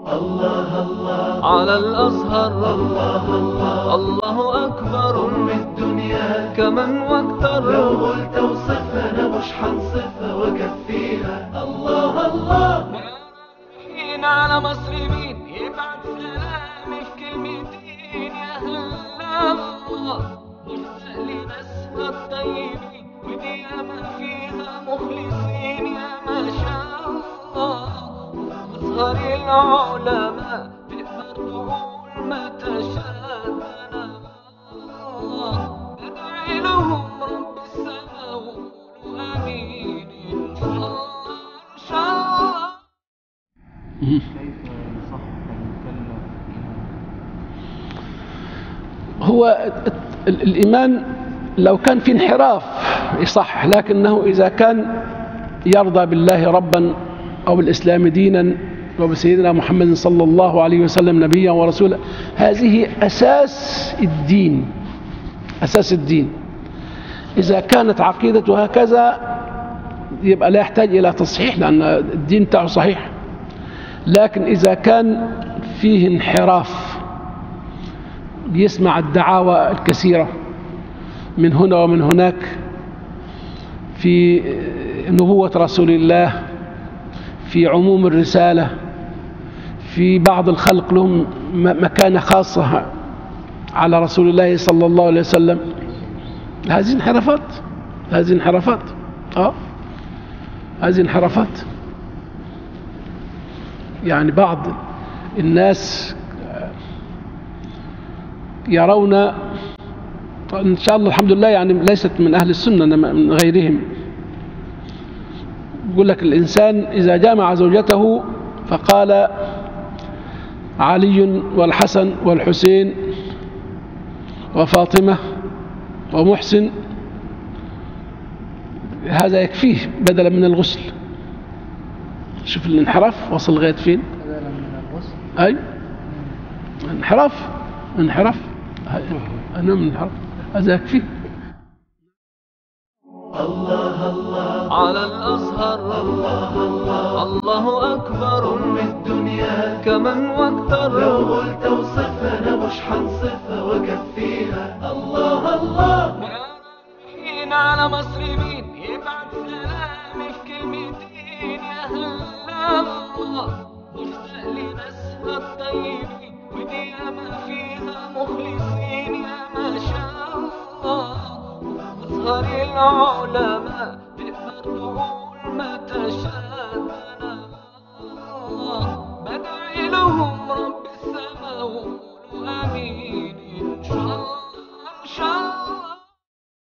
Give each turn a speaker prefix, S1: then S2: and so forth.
S1: الله الله على الأزهر، الله الله الله أكبر. أم الدنيا كمن واكتر، لو قلت وصفها أنا مش حنصفها وكفيها. الله الله مين على مصر مين يبعت سلامي في كلمتين يا هلا الله. مشتاق لناسها الطيبين ودي ياما فيها مخلصين يا ما شاء الله. أزهر العلماء تقدر تقول ما تشاء. أنا بدعي لهم رب السماء وقولوا آمين إن شاء الله إن شاء الله.
S2: كيف صح المكلف؟
S3: هو الإيمان لو كان في انحراف يصح، لكنه إذا كان يرضى بالله ربا أو بالإسلام دينا وبسيدنا محمد صلى الله عليه وسلم نبيا ورسولا، هذه أساس الدين، أساس الدين. إذا كانت عقيدته هكذا يبقى لا يحتاج إلى تصحيح لأن الدين بتاعه صحيح. لكن إذا كان فيه انحراف، بيسمع الدعاوى الكثيرة من هنا ومن هناك في نبوة رسول الله، في عموم الرسالة، في بعض الخلق لهم مكانة خاصة على رسول الله صلى الله عليه وسلم، هذه انحرافات، هذه انحرافات هذه انحرافات. يعني بعض الناس يرون إن شاء الله الحمد لله يعني ليست من أهل السنة إنما من غيرهم، يقول لك الإنسان إذا جامع زوجته فقال علي والحسن والحسين وفاطمة ومحسن هذا يكفيه بدلا من الغسل. شوف الانحراف وصل لغاية فين.
S2: بدلا من الغسل.
S3: أي انحراف، انحراف أنا من انحراف هذا يكفيه.
S1: الله الله على الأزهر، الله الله الله أكبر. أم الدنيا كمن واكتر، لو قلت وصفها أنا مش حنصفها وكفيها. الله الله مين على مصر مين يبعت سلامي في كلمتين يا هلا الله. مشتاق لناسها الطيبين ودي ياما فيها مخلصين يا ما شاء الله. أزهر العلماء تقدر تقول ما تشاء. أنا بدعي لهم رب السماء وقولوا آمين